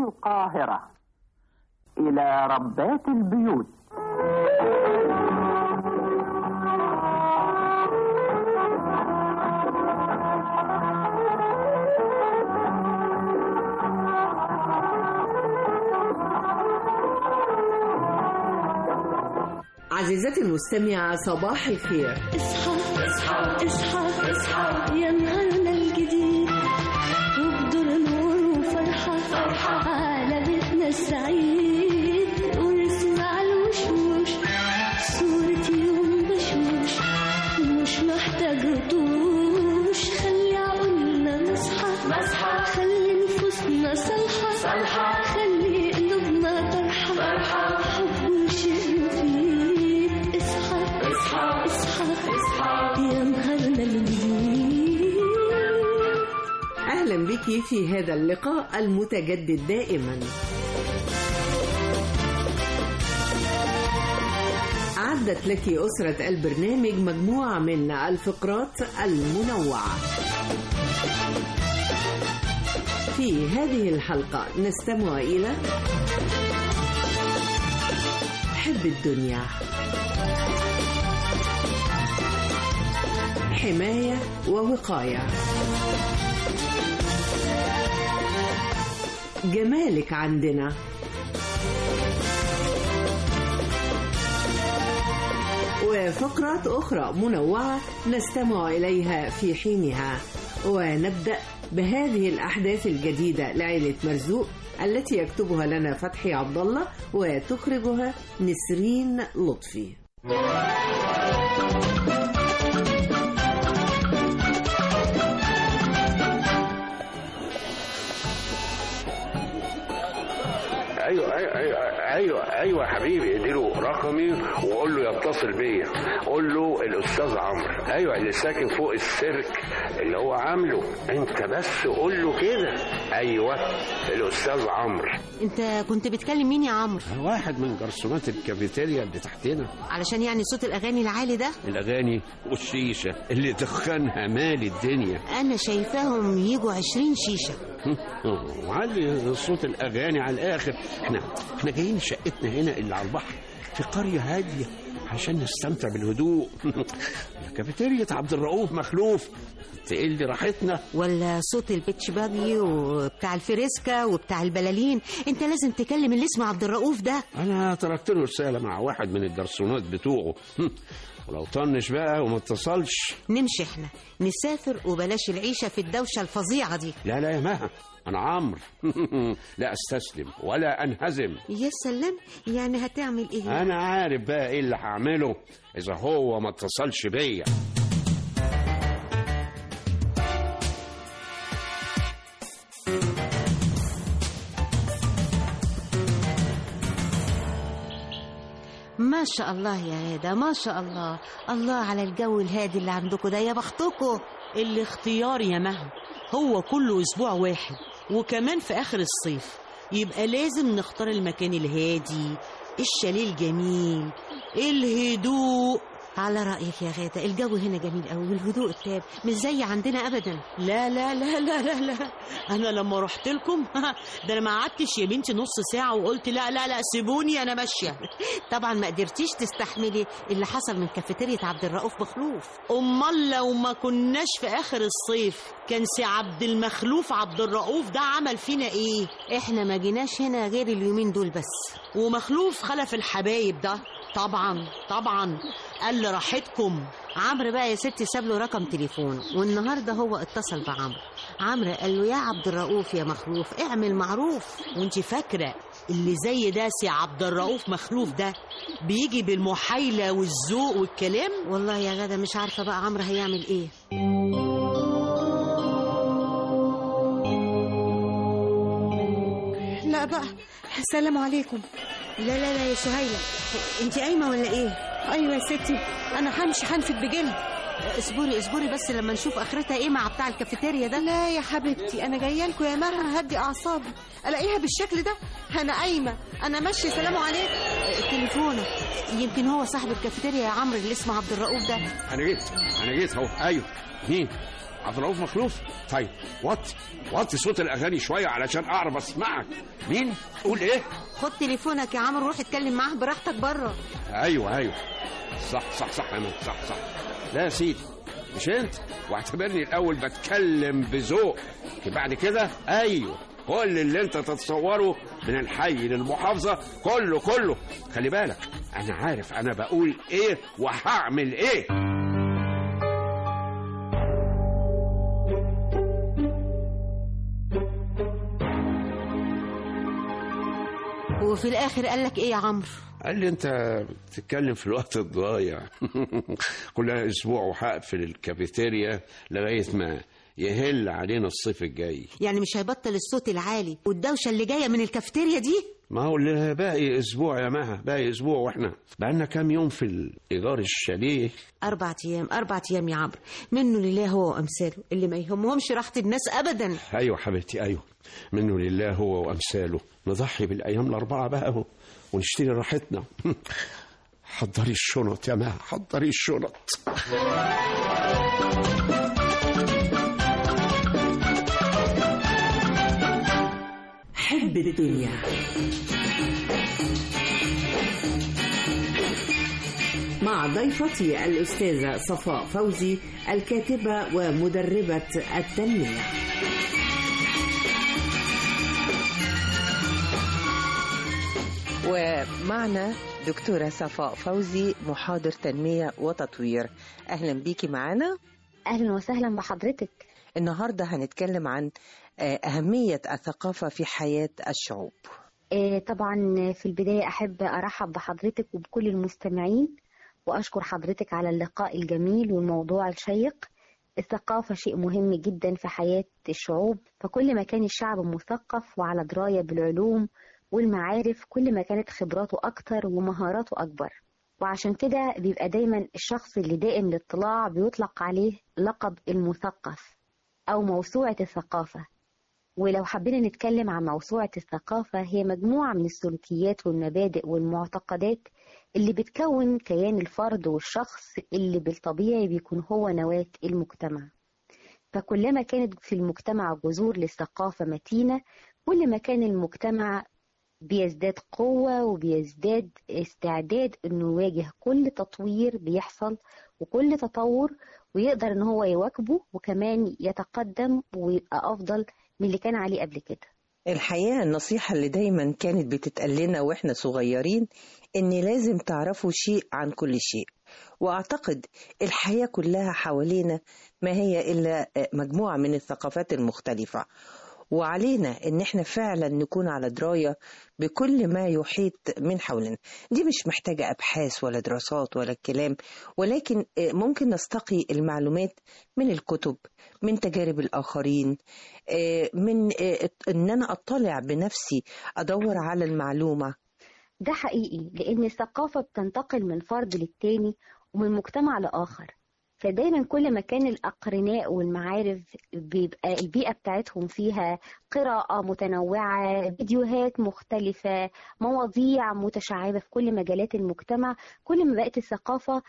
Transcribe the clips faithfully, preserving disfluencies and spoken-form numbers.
القاهرة. إلى ربات البيوت. عزيزتي المستمعة، صباح الخير. اصحى اصحى اصحى اصحى يا نهارنا الجديد، وبدور نور وفرحة فرحة على بيتنا السعيد، ونسمع الوشوش صورة يوم بشوش، مش محتاج رطوش، خلي عقولنا نصحى نصحى، خلي نفوسنا صالحة صالحة، خلي قلوبنا فرحة فرحة، حب وشيء مفيد. اصحى اصحى اصحى اصحى يا نهارنا الجديد. أهلا بك في هذا اللقاء المتجدد دائما. أعدت لك أسرة البرنامج مجموعة من الفقرات المنوعة. في هذه الحلقة نستمع إلى حب الدنيا، حماية ووقاية، جمالك عندنا، وفقرات أخرى منوعة نستمع إليها في حينها. ونبدأ بهذه الأحداث الجديدة لعائلة مرزوق التي يكتبها لنا فتحي عبد الله وتخرجها نسرين لطفي. ايوه ايوه ايوه ايوه ايوه يا حبيبي، اديله رقمي وقول له يتصل بيا. قول له الاستاذ عمرو، ايوه اللي ساكن فوق السيرك اللي هو عامله، انت بس قول له كده. ايوه الاستاذ عمرو. انت كنت بتكلم مين يا عمرو؟ واحد من جرسونات الكافيتيريا اللي تحتنا. علشان يعني صوت الاغاني العالي ده؟ الاغاني والشيشه اللي دخانها مال الدنيا. انا شايفاهم يجوا عشرين شيشه. وعلي صوت الاغاني على الاخر. احنا احنا جايين شقتنا هنا اللي على البحر في قريه هاديه عشان نستمتع بالهدوء. كافيتيريا عبد الرؤوف مخلوف تقل راحتنا. ولا صوت البيتش باجي وبتاع الفريسكا وبتاع البلالين. انت لازم تكلم اللي اسمه عبد الرؤوف ده. انا تركت له رساله مع واحد من الجرسونات بتوعه، ولو طنش بقى وما اتصلش نمشي احنا نسافر وبلاش العيشه في الدوشه الفظيعه دي. لا لا يا مها، انا عمرو. لا استسلم ولا انهزم. يا سلام، يعني هتعمل ايه؟ انا عارف بقى ايه اللي هعمله اذا هو ما اتصلش بيا. ما شاء الله يا غادة، ما شاء الله. الله على الجو الهادي اللي عندكم ده، يا بختكم. الاختيار يا مها هو كله اسبوع واحد، وكمان في اخر الصيف، يبقى لازم نختار المكان الهادي، الشاليه الجميل، الهدوء. على رأيك يا غادة، الجو هنا جميل قوي والهدوء التام، مش زي عندنا ابدا. لا لا لا لا لا لا، انا لما رحت لكم ده انا ما قعدتش يا بنتي نص ساعه وقلت لا لا لا سيبوني انا ماشيه. طبعا ما قدرتيش تستحملي اللي حصل من كافيتيريا عبد الرؤوف مخلوف. امال لو ما كناش في اخر الصيف كان سي عبد المخلوف عبد الرؤوف ده عمل فينا ايه؟ احنا ما جيناش هنا غير اليومين دول بس. ومخلوف خلف الحبايب ده طبعا طبعا قال لي راحتكم. عمرو بقى يا ستي ساب له رقم تليفون، والنهارده هو اتصل بعمرو. عمرو قال له يا عبد الرؤوف يا مخلوف اعمل معروف. وانت فاكره اللي زي ده سي عبد الرؤوف مخلوف ده بيجي بالمحايله والذوق والكلام؟ والله يا غدا مش عارفه بقى عمرو هيعمل ايه. لا بقى، السلام عليكم. لا لا لا يا سهيلة، انت قايمة ولا ايه؟ ايوه يا ستي، انا همشي هنفد بجلد. اصبري اصبري بس لما نشوف اخرتها ايه مع بتاع الكافيتيريا ده. لا يا حبيبتي، انا جايه لكم يا مها هدي اعصابي. الاقيها بالشكل ده؟ انا قايمه، انا ماشيه. سلام عليكم. تليفونك يمكن هو صاحب الكافيتيريا يا عمرو اللي اسمه عبد الرؤوف ده. انا جيت انا جيت اهو. ايوه مين؟ عبد الرؤوف مخلوف. طيب وطي وطي صوت الاغاني شويه علشان اعرف اسمعك. مين؟ قول ايه؟ خد تليفونك يا عمرو، روح اتكلم معاه براحتك بره. ايوه ايوه صح صح صح يا مان، صح صح. لا يا سيدي مش انت، واعتبرني الاول بتكلم بذوق، بعد كده ايوه كل اللي انت تتصوره من الحي للمحافظه كله كله. خلي بالك انا عارف انا بقول ايه وهعمل ايه. وفي الاخر قال لك ايه يا عمرو؟ قال لي انت بتتكلم في الوقت الضايع. كلها اسبوع وهقفل الكافيتيريا لغايه ما يهل علينا الصيف الجاي. يعني مش هيبطل الصوت العالي والدوشه اللي جايه من الكافيتيريا دي؟ ما هو اللي باقي اسبوع يا مها، باقي اسبوع واحنا بقالنا كام يوم في الايجار الشاليه. اربع ايام اربع ايام يا عمرو، منه لله هو وامثاله اللي ما يهمهمش راحه الناس ابدا. ايوه حبيبتي ايوه، منه لله هو وامثاله. نضحي بالايام الاربعه بقى اهو ونشتري راحتنا. حضري الشنط يا مها، حضري الشنط. حب الدنيا. مع ضيفتي الأستاذة صفاء فوزي، الكاتبة ومدربة التنمية. ومعنا دكتورة صفاء فوزي، محاضر تنمية وتطوير. أهلا بيكي معنا. أهلا وسهلا بحضرتك. النهاردة هنتكلم عن أهمية الثقافة في حياة الشعوب. طبعا في البداية أحب أرحب بحضرتك وبكل المستمعين، وأشكر حضرتك على اللقاء الجميل والموضوع الشيق. الثقافة شيء مهم جدا في حياة الشعوب، فكل ما كان الشعب مثقف وعلى دراية بالعلوم والمعارف كل ما كانت خبراته أكتر ومهاراته أكبر. وعشان كده بيبقى دايما الشخص اللي دائم الاطلاع بيطلق عليه لقب المثقف أو موسوعة الثقافة. ولو حبينا نتكلم عن موسوعة الثقافة، هي مجموعة من السلوكيات والمبادئ والمعتقدات اللي بتكون كيان الفرد والشخص اللي بالطبيعي بيكون هو نواة المجتمع. فكلما كانت في المجتمع جذور للثقافة متينة، كل ما كان المجتمع بيزداد قوة وبيزداد استعداد انه يواجه كل تطوير بيحصل وكل تطور، ويقدر ان هو يواكبه وكمان يتقدم ويبقى افضل من اللي كان عليه قبل كده. الحقيقة النصيحة اللي دايما كانت بتتقال لنا واحنا صغيرين ان لازم تعرفوا شيء عن كل شيء، واعتقد الحياة كلها حوالينا ما هي الا مجموعة من الثقافات المختلفة، وعلينا ان احنا فعلا نكون على دراية بكل ما يحيط من حولنا. دي مش محتاجة ابحاث ولا دراسات ولا الكلام، ولكن ممكن نستقي المعلومات من الكتب، من تجارب الاخرين، من ان انا اطلع بنفسي ادور على المعلومة. ده حقيقي، لان الثقافة بتنتقل من فرد للتاني ومن مجتمع لاخر. فدايما كل ما كان الأقرناء والمعارف بيبقى البيئة بتاعتهم فيها قراءة متنوعة، فيديوهات مختلفة، مواضيع متشعبة في كل مجالات المجتمع، كل ما بقت الثقافة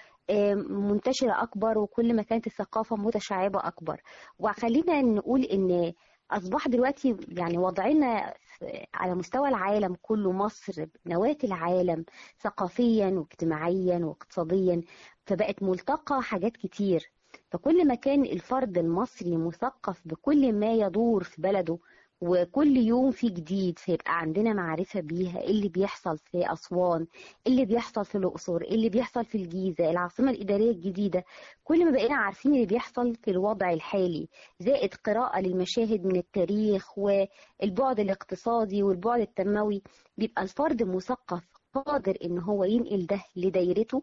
منتشرة أكبر وكل ما كانت الثقافة متشعبة أكبر. وخلينا نقول إن أصبح دلوقتي يعني وضعنا على مستوى العالم كله، مصر نواة العالم ثقافيا واجتماعيا واقتصاديا، فبقت ملتقى حاجات كتير. فكل ما كان الفرد المصري مثقف بكل ما يدور في بلده وكل يوم في جديد، فيبقى عندنا معرفة بيها اللي بيحصل في أسوان، اللي بيحصل في الأقصر، اللي بيحصل في الجيزة العاصمة الإدارية الجديدة. كل ما بقينا عارفين اللي بيحصل في الوضع الحالي، زائد قراءة للمشاهد من التاريخ والبعد الاقتصادي والبعد التنموي، بيبقى الفرد مثقف قادر إن هو ينقل ده لدايرته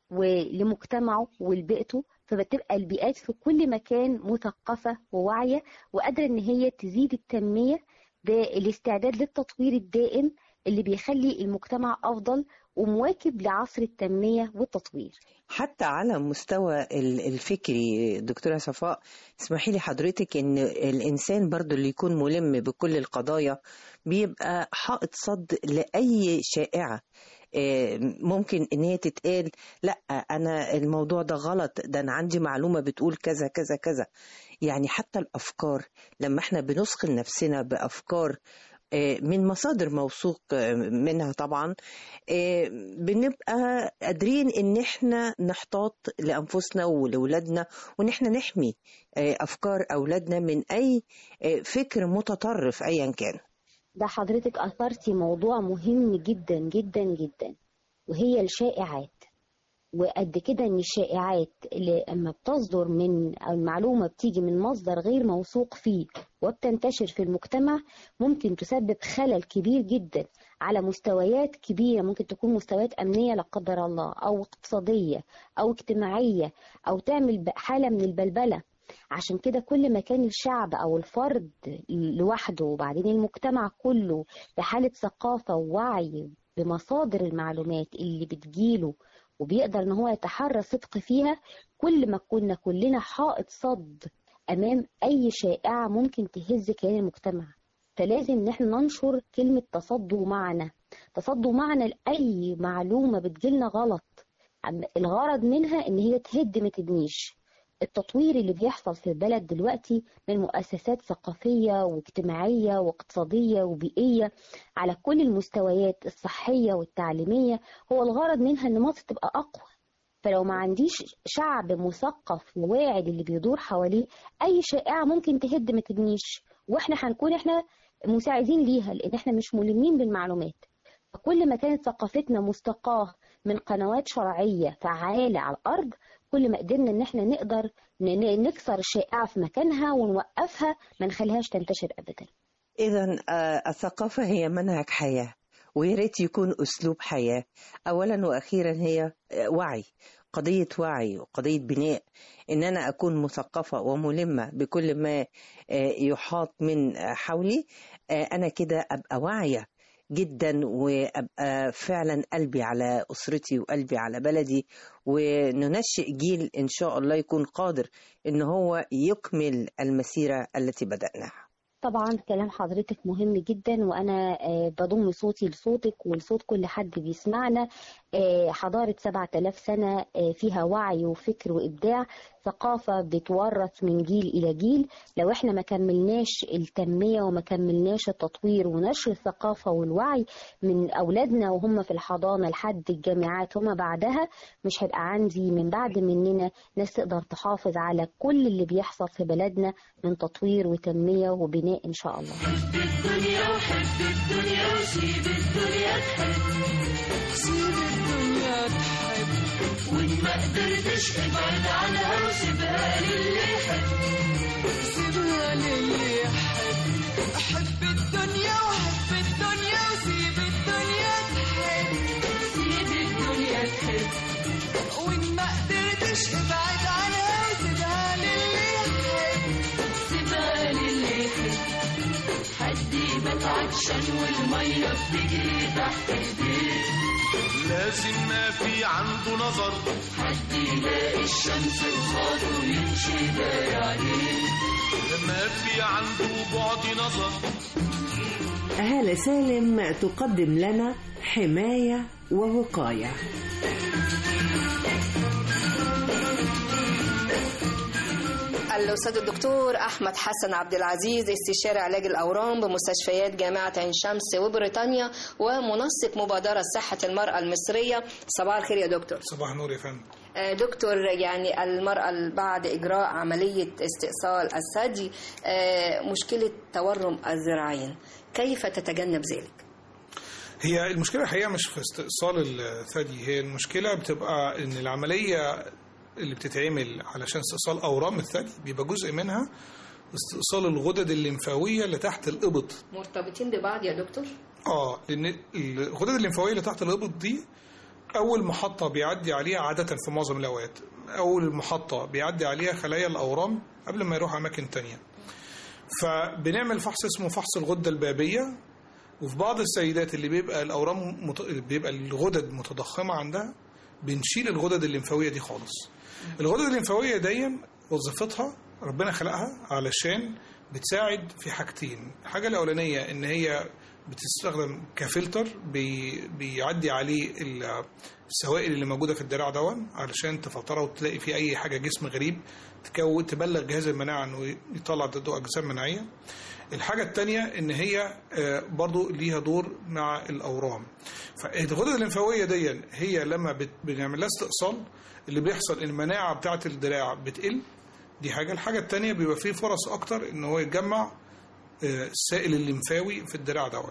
ولمجتمعه ولبيئته. فبتبقى البيئات في كل مكان مثقفة وواعية وقادرة ان هي تزيد التنمية بالاستعداد للتطوير الدائم اللي بيخلي المجتمع افضل ومواكب لعصر التنمية والتطوير. حتى على مستوى الفكري دكتورة صفاء، اسمحي لي حضرتك ان الانسان برضو اللي يكون ملم بكل القضايا بيبقى حائط صد لأي شائعة ممكن ان هي تتقال لا انا الموضوع ده غلط، ده انا عندي معلومة بتقول كذا كذا كذا. يعني حتى الافكار لما احنا بنثقل نفسنا بافكار من مصادر موثوق منها طبعا، بنبقى قادرين ان احنا نحتاط لانفسنا ولأولادنا، وان احنا نحمي افكار اولادنا من اي فكر متطرف ايا كان. ده حضرتك اثرتي موضوع مهم جدا جدا جدا، وهي الشائعات. وقد كده ان الشائعات اللي اما بتصدر من او المعلومه بتيجي من مصدر غير موثوق فيه وبتنتشر في المجتمع ممكن تسبب خلل كبير جدا على مستويات كبيره، ممكن تكون مستويات امنيه لا قدر الله، او اقتصاديه او اجتماعيه، او تعمل حاله من البلبله. عشان كده كل ما كان الشعب او الفرد لوحده وبعدين المجتمع كله بحاله ثقافه ووعي بمصادر المعلومات اللي بتجيله وبيقدر ان هو يتحرى صدق فيها، كل ما كنا كلنا حائط صد امام اي شائعه ممكن تهز كيان المجتمع. فلازم ان احنا ننشر كلمه تصدوا معنا، تصدوا معنا لاي معلومه بتجيلنا غلط، الغرض منها ان هي تهد ما تبنيش. التطوير اللي بيحصل في البلد دلوقتي من مؤسسات ثقافية واجتماعية واقتصادية وبيئية على كل المستويات الصحية والتعليمية، هو الغرض منها ان مصر تبقى اقوى. فلو ما عنديش شعب مثقف وواعي اللي بيدور حواليه، اي شائعة ممكن تهد ما تبنيش، واحنا هنكون احنا مساعدين ليها لان احنا مش ملمين بالمعلومات. فكل ما كانت ثقافتنا مستقاة من قنوات شرعية فعالة على الأرض، كل ما قدرنا ان احنا نقدر نكسر الشائعة في مكانها ونوقفها، ما نخليهاش تنتشر أبدا. إذن الثقافة هي منهج حياة، وياريت يكون أسلوب حياة. أولا وأخيرا هي وعي، قضية وعي وقضية بناء، إن أنا أكون مثقفة وملمة بكل ما يحاط من حولي. أنا كده أبقى واعية جدا، وأبقى فعلا قلبي على أسرتي وقلبي على بلدي، وننشئ جيل إن شاء الله يكون قادر إن هو يكمل المسيرة التي بدأناها. طبعا كلام حضرتك مهم جدا، وأنا بضم صوتي لصوتك ولصوت كل حد بيسمعنا. حضارة سبعة آلاف سنة فيها وعي وفكر وإبداع، ثقافة بتورث من جيل إلى جيل. لو احنا ما كملناش التنمية وما كملناش التطوير ونشر الثقافة والوعي من أولادنا وهم في الحضانة لحد الجامعات وما بعدها، مش هيبقى عندي من بعد مننا ناس تقدر تحافظ على كل اللي بيحصل في بلدنا من تطوير وتنمية وبناء إن شاء الله. حب الدنيا وحب الدنيا وسيب الدنيا تحب، سيب الدنيا تحب، وإن ما قدرتش ابعد عنها وسيبها للي يحب، سيبها للي يحب. حب الدنيا وحب الدنيا وسيب الدنيا تحب، سيب الدنيا تحب، وإن ما قدرتش ابعد عنها وسيبها للي يحب، سيبها للي يحب. حد يبات عطشان والمية بتجري تحت ايديه، لازم ما في عنده نظر، حد يلاقي الشمس قصاده ويمشي داير عليه، ما في عنده بعد نظر. هالة سالم تقدم لنا حماية ووقاية. الأستاذ الدكتور أحمد حسن عبد العزيز، استشاري علاج الأورام بمستشفيات جامعة عين شمس وبريطانيا، ومنسق مبادرة صحة المرأة المصرية. صباح الخير يا دكتور. صباح النور يا فندم. دكتور، يعني المرأة بعد إجراء عملية استئصال الثدي مشكلة تورم الذراعين، كيف تتجنب ذلك؟ هي المشكلة الحقيقة مش في استئصال الثدي، هي المشكلة بتبقى إن العملية اللي بتتعمل علشان استئصال أورام الثدي بيبقى جزء منها استئصال الغدد الليمفاوية اللي تحت الإبط. مرتبطين ببعض يا دكتور؟ آه، لأن الغدد الليمفاوية اللي تحت الإبط دي أول محطة بيعدي عليها عادة في معظم الأوقات، أول محطة بيعدي عليها خلايا الأورام قبل ما يروح أماكن تانية. فبنعمل فحص اسمه فحص الغدة البابية، وفي بعض السيدات اللي بيبقى الأورام مت... بيبقى الغدد متضخمة عندها بنشيل الغدد الليمفاوية دي خالص. الغدد الليمفاوية دي وظيفتها ربنا خلقها علشان بتساعد في حاجتين. الحاجة الأولانية إن هي بتستخدم كفلتر بي بيعدي عليه السوائل اللي موجوده في الدراع دون علشان تفلترها وتلاقي في اي حاجه جسم غريب تكون تبلغ جهاز المناعه انه يطلع ضده اجسام مناعيه. الحاجه الثانيه ان هي برضو ليها دور مع الاورام. فالغدد الليمفاويه دي هي لما بنعمل لها استئصال اللي بيحصل ان المناعه بتاعه الدراع بتقل، دي حاجه. الحاجه الثانيه بيبقى فيه فرص اكتر ان هو يتجمع السائل الليمفاوي في الدراع دون.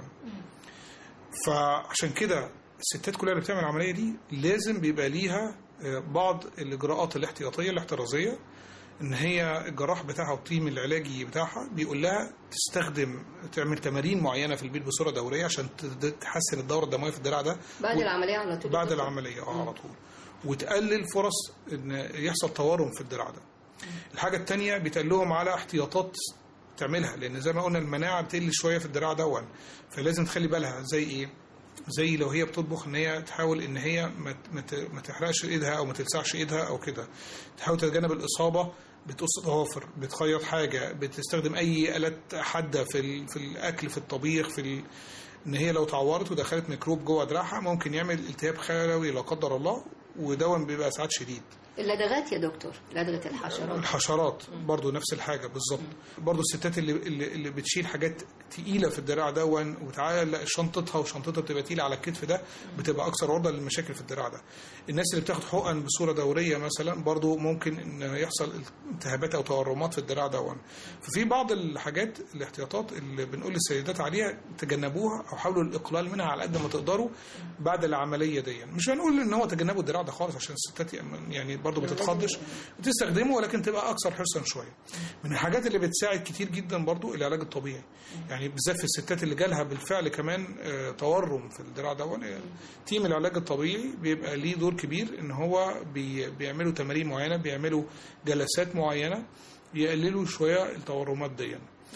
فعشان كده الستات كلها اللي بتعمل العمليه دي لازم بيبقى ليها بعض الاجراءات الاحتياطيه الاحترازيه، ان هي الجراح بتاعها والتيم العلاجي بتاعها بيقول لها تستخدم تعمل تمارين معينه في البيت بصوره دوريه عشان تحسن الدوره الدمويه في الدراع ده بعد و... العمليه على طول. بعد العمليه اه على طول، وتقلل فرص ان يحصل تورم في الدراع ده. الحاجه الثانيه بيتقال لهم على احتياطات تعملها، لان زي ما قلنا المناعه بتقل شويه في الدراع دون، فلازم تخلي بالها. زي ايه؟ زي لو هي بتطبخ ان هي تحاول ان هي ما تحرقش ايدها او ما تلسعش ايدها او كده، تحاول تتجنب الاصابه، بتقص ضوافر، بتخيط حاجه، بتستخدم اي الات حاده في في الاكل في الطبيخ في ال... ان هي لو تعورت ودخلت ميكروب جوه دراعها ممكن يعمل التهاب خلوي لا قدر الله، ودون بيبقى ساعات شديد. اللدغات يا دكتور، لدغه الحشرات. الحشرات برضو نفس الحاجه بالظبط. برضو الستات اللي اللي بتشيل حاجات تقيله في الدراع دون وتعالى شنطتها وشنطتها بتبقى تقيله على الكتف ده، بتبقى اكثر عرضه للمشاكل في الدراع ده. الناس اللي بتاخد حقن بصوره دوريه مثلا برضو ممكن ان يحصل التهابات او تورمات في الدراع دون. ففي بعض الحاجات الاحتياطات اللي بنقول للسيدات عليها تجنبوها او حاولوا الاقلال منها على قد ما تقدروا بعد العمليه دي. مش هنقول ان هو تجنبوا الدراع ده خالص عشان الستات يعني برضو بتتخضش وتستخدمه، ولكن تبقى اكثر حرصا شويه. من الحاجات اللي بتساعد كتير جدا برضو العلاج الطبيعي، يعني بالذات في الستات اللي جالها بالفعل كمان تورم في الدراع ده، تيم العلاج الطبيعي بيبقى ليه دور كبير ان هو بي بيعملوا تمارين معينه، بيعملوا جلسات معينه يقللوا شويه التورمات دي.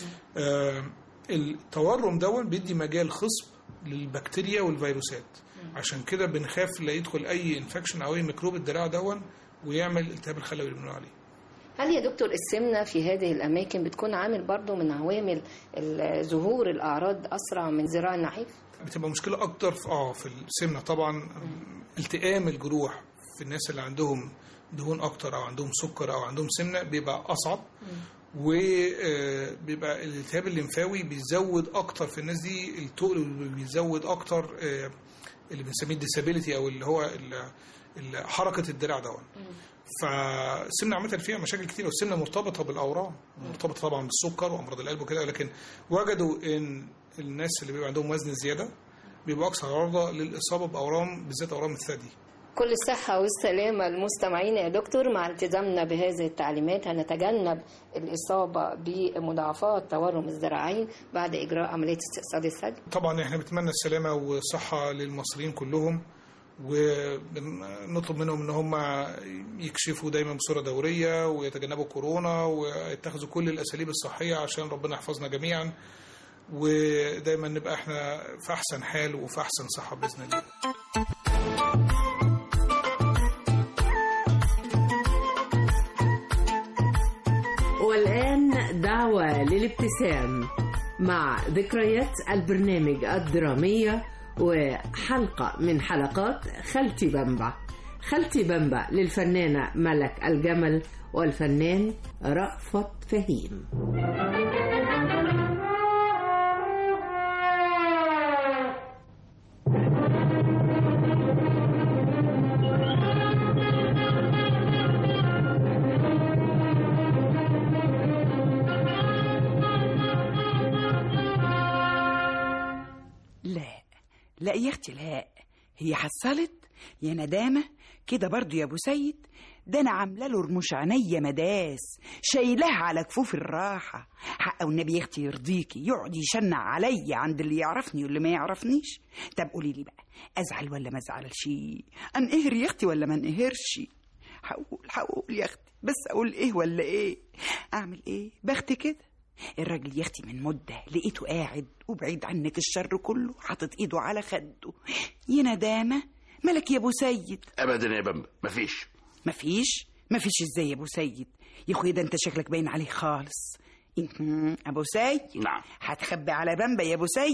آه التورم ده بيدي مجال خصب للبكتيريا والفيروسات، عشان كده بنخاف لا يدخل اي انفكشن او اي ميكروب الدراع ده ويعمل التهاب الخلوي اللي بنقول عليه. هل يا دكتور السمنة في هذه الأماكن بتكون عامل برضو من عوامل ظهور الأعراض أسرع من ذراع النحيف؟ بتبقى مشكلة أكتر في آه في السمنة طبعا. التئام الجروح في الناس اللي عندهم دهون أكتر أو عندهم سكر أو عندهم سمنة بيبقى أصعب، وبيبقى الالتهاب الليمفاوي بيزود أكتر في الناس دي، التقل بيزود أكتر اللي بنسميه الديسابيليتي أو اللي هو حركة الدراع ده. فالسمنه عامه فيها مشاكل كتير، والسمنه مرتبطه بالاورام، مرتبطه طبعا بالسكر وامراض القلب وكده، لكن وجدوا ان الناس اللي بيبقى عندهم وزن زياده بيبقوا اكثر عرضه للاصابه باورام، بالذات اورام الثدي. كل الصحة والسلامة للمستمعين يا دكتور. مع التزامنا بهذه التعليمات هنتجنب الإصابة بمضاعفات تورم الذراعين بعد إجراء عملية استئصال الثدي. طبعا احنا بنتمنى السلامة والصحة للمصريين كلهم، ونطلب منهم ان هم يكشفوا دايما بصوره دوريه ويتجنبوا كورونا ويتخذوا كل الاساليب الصحيه عشان ربنا يحفظنا جميعا، ودايما نبقى احنا في احسن حال وفي احسن صحه باذن الله. والآن دعوة للابتسام مع ذكريات البرنامج الدرامية وحلقة من حلقات خالتي بمبع. خالتي بمبع للفنانة ملك الجمل والفنان رأفت فهيم. لا يا اختي لا، هي حصلت يا ندامه كده برضو يا ابو سيد، ده انا عامله له رموش عينيا مداس، شايلها على كفوف الراحه. حق والنبي يا اختي يرضيكي يقعد يشنع عليا عند اللي يعرفني واللي ما يعرفنيش. طب قولي لي بقى، ازعل ولا ما ازعلش؟ انقهر يا اختي ولا ما انقهرش؟ هقول هقول يا اختي، بس اقول ايه ولا ايه؟ اعمل ايه؟ بختي كده. الراجل يا اختي من مده لقيته قاعد وبعيد عنك الشر كله حاطط ايده على خده. يا ندامه مالك يا ابو سيد؟ ابدا يا بمبا، مفيش مفيش مفيش ازاي يا ابو سيد؟ يا اخويا ده انت شكلك باين عليه خالص. ابو سيد نعم. هتخبي على بمبا يا ابو سيد؟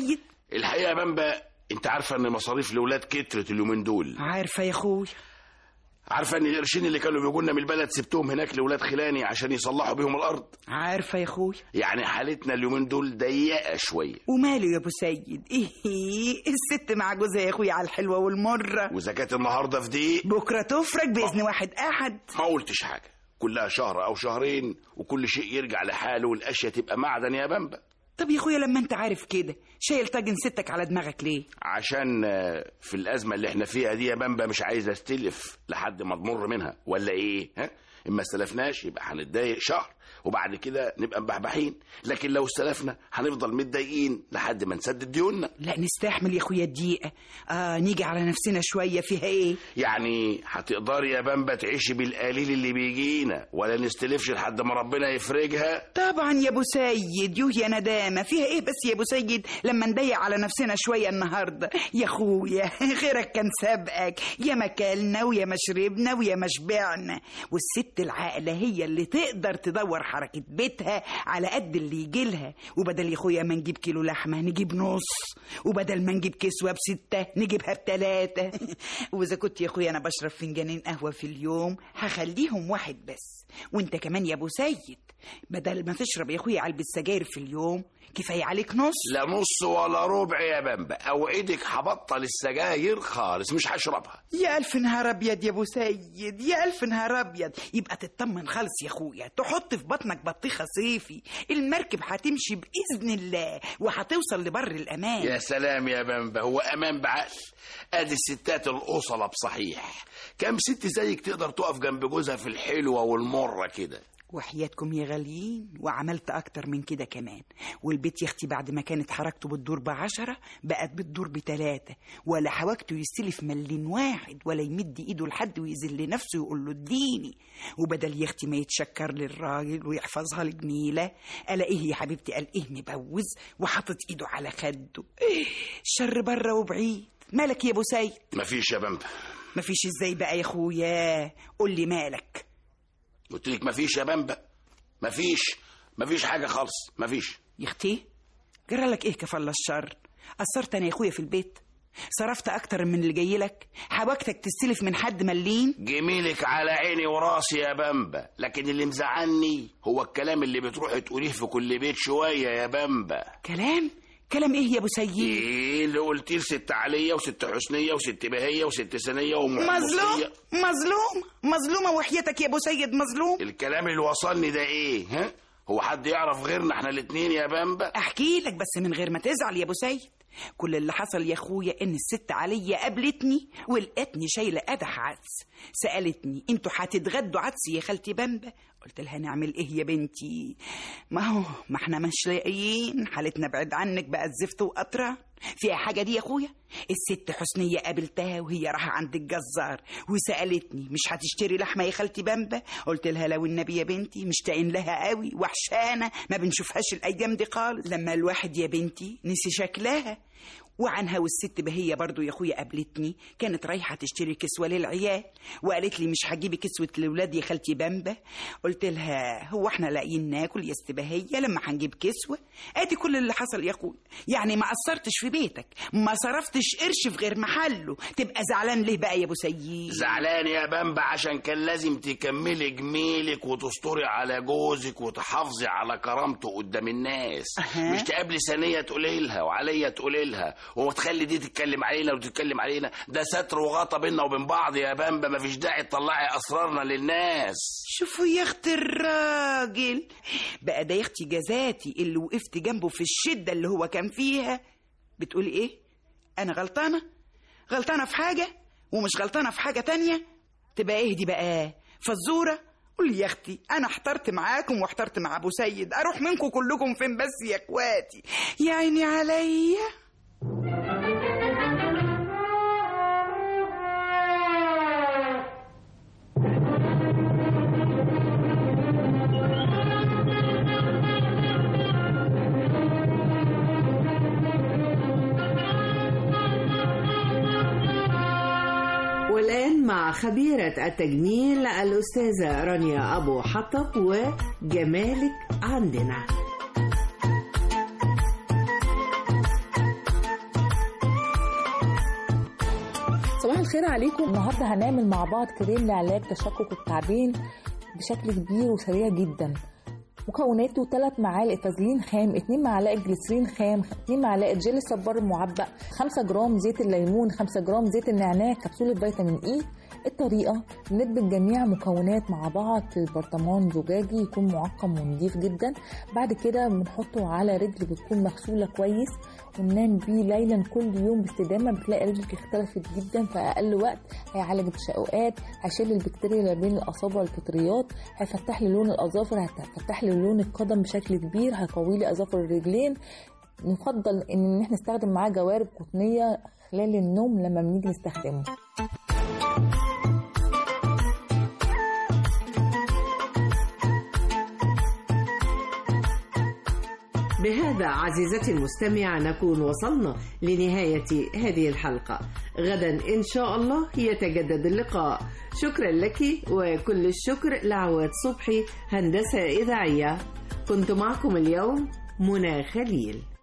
الحقيقه يا بامبا انت عارفه ان مصاريف الاولاد كترت اليومين دول. عارفه يا اخويا. عارفه ان القرشين اللي كانوا بيجوا لنا من البلد سبتهم هناك لاولاد خلاني عشان يصلحوا بيهم الارض. عارفه يا اخويا. يعني حالتنا اليومين دول ضيقه شويه. وماله يا ابو سيد؟ ايه الست مع جوزها يا اخويا على الحلوه والمره. وزكاه النهارده في دي بكره تفرج باذن واحد احد. ما قلتش حاجه، كلها شهر او شهرين وكل شيء يرجع لحاله والاشياء تبقى معدن يا بامبا. طب يا اخويا لما انت عارف كده شايل طاجن ستك على دماغك ليه؟ عشان في الازمه اللي احنا فيها دي يا بامبا مش عايز استلف لحد ما تمر منها، ولا ايه؟ ها اما استلفناش يبقى هنتضايق شهر وبعد كده نبقى مبحبحين، لكن لو استلفنا هنفضل متضايقين لحد ما نسدد ديوننا. لا نستحمل يا اخويا الدقيقه، اه نيجي على نفسنا شويه. فيها ايه؟ يعني هتقدري يا بامبا تعيشي بالقليل اللي بيجينا ولا نستلفش لحد ما ربنا يفرجها؟ طبعا يا ابو سيد. يوه يا ندامه، فيها ايه بس يا ابو سيد لما نضيق على نفسنا شويه النهارده يا اخويا؟ غيرك كان سابقك، يا ما كلنا ويا ما شربنا ويا ما شبعنا، والست العاقله هي اللي تقدر تدور حركة بيتها على قد اللي يجيلها. وبدل يا اخويا ما نجيب كيلو لحمة نجيب نص، وبدل ما نجيب كسوة بستة نجيبها بتلاتة. وإذا كنت يا اخويا أنا بشرب فنجانين قهوة في اليوم هخليهم واحد بس. وانت كمان يا ابو سيد بدل ما تشرب يا اخويا علبة سجاير في اليوم كفاية عليك نص. لا نص ولا ربع يا بامبا، اوعدك هبطل السجاير خالص، مش هشربها. يا الف نهار ابيض يا ابو سيد، يا الف نهار ابيض. يبقى تطمن خالص يا اخويا، تحط في بطنك بطيخه صيفي، المركب هتمشي باذن الله وهتوصل لبر الامان. يا سلام يا بامبا، هو امان بعقل؟ ادي الستات القصله بصحيح، كم ست زيك تقدر تقف جنب جوزها في الحلوه والمره كده؟ وحياتكم يا غاليين وعملت اكتر من كده كمان. والبيت يا اختي بعد ما كانت حركته بتدور بعشرة بقت بتدور بتلاتة، ولا حواجته يستلف ملين واحد ولا يمد ايده لحد ويذل نفسه يقول له اديني. وبدل يا اختي ما يتشكر للراجل ويحفظها لجميله الاقيه يا حبيبتي قال ايه مبوز وحاطط ايده على خده. الشر بره وبعيد. مالك يا ابو سيد؟ مفيش يا بامبا. مفيش ازاي بقى يا اخويا؟ قول لي مالك. قلت لك مفيش يا بامبا، مفيش مفيش حاجه خالص، مفيش. يا اختي جرى لك ايه كفل الشر؟ قصرت انا يا اخويا في البيت؟ صرفت اكتر من اللي جاي لك؟ حواجتك تستلف من حد ملين؟ جميلك على عيني وراسي يا بامبا، لكن اللي مزعلني هو الكلام اللي بتروحي تقوليه في كل بيت شويه يا بامبا. كلام؟ كلام ايه يا ابو سيد؟ ايه اللي قلتيه لست عليا وست حسنيه وست بهيه وست سنيه ومظلوم مظلوم مظلومه وحياتك يا ابو سيد مظلوم. الكلام اللي وصلني ده ايه؟ ها هو حد يعرف غيرنا احنا الاتنين يا بامبا؟ احكي لك بس من غير ما تزعل يا ابو سيد. كل اللي حصل يا اخويا ان الست عليا قابلتني ولقتني شايله قدح عدس، سالتني انتوا هتتغدوا عدس يا خالتي بامبا؟ قلت لها نعمل ايه يا بنتي؟ ما هو ما احنا مش لاقيين، حالتنا بعد عنك بقى الزفت وقطره. فيها حاجه دي يا اخويا؟ الست حسنيه قابلتها وهي رايحه عند الجزار وسالتني مش هتشتري لحمه يا خالتي بامبا؟ قلت لها لو النبي يا بنتي مشتاقين لها قوي وحشانه ما بنشوفهاش الايام دي خالص. لما الواحد يا بنتي نسي شكلها. وعنها والست بهية برضو يا اخويا قابلتني، كانت رايحه تشتري كسوه للعيال وقالت لي مش هجيبي كسوه الاولاد يا خالتي بامبا؟ قلت لها هو احنا لاقيين ناكل يا ست بهية لما هنجيب كسوه؟ ادي كل اللي حصل يا اخويا. يعني ما قصرتش في بيتك، ما صرفتش قرش في غير محله، تبقى زعلان ليه بقى يا ابو سيد؟ زعلان يا بامبا عشان كان لازم تكملي جميلك وتستري على جوزك وتحافظي على كرامته قدام الناس. أه. مش تقابلي ثانيه تقولي لها وعليا تقولي لها وتخلي دي تتكلم علينا وتتكلم علينا. ده ستر وغطا بينا وبين بعض يا بامبا، مفيش داعي تطلعي اسرارنا للناس. شوفوا يا اختي الراجل بقى ده يا اختي جزاتي اللي وقفت جنبه في الشده اللي هو كان فيها. بتقولي ايه؟ انا غلطانه؟ غلطانه في حاجه ومش غلطانه في حاجه تانية؟ تبقى ايه دي بقى؟ فزوره؟ قولي يا اختي انا احترت معاكم واحترت مع ابو سيد، اروح منكم كلكم فين بس يا اخواتي؟ يا عيني عليا. والآن مع خبيرة التجميل الأستاذة رانيا أبو حطب وجمالك عندنا. صباح الخير عليكم. النهارده هنعمل مع بعض كريم لعلاج تشقق الكعبين بشكل كبير وسريع جدا. مكوناته ثلاث معالق فازلين خام، اتنين معلقه جليسرين خام، اتنين معلقه جيل الصبار المعبأ، خمسة جرام زيت الليمون، خمسة جرام زيت النعناع، كبسولة فيتامين اي. الطريقه ندمج جميع مكونات مع بعض في برطمان زجاجي يكون معقم ونضيف جدا. بعد كده بنحطه على رجل بتكون مغسوله كويس وننام بيه ليلا كل يوم باستدامه. بتلاقي رجلك اختلفت جدا في اقل وقت. هيعالج التشققات، هيشيل البكتيريا ما بين الاصابع والفطريات، هيفتح لي لون الاظافر، هيفتح لي لون القدم بشكل كبير، هيقوي لي اظافر الرجلين. نفضل ان احنا نستخدم معاه جوارب قطنيه خلال النوم لما بنيجي نستخدمه. بهذا عزيزتي المستمعة نكون وصلنا لنهاية هذه الحلقة. غدا إن شاء الله يتجدد اللقاء. شكرا لك وكل الشكر لعواد صبحي هندسة إذاعية. كنت معكم اليوم منى خليل.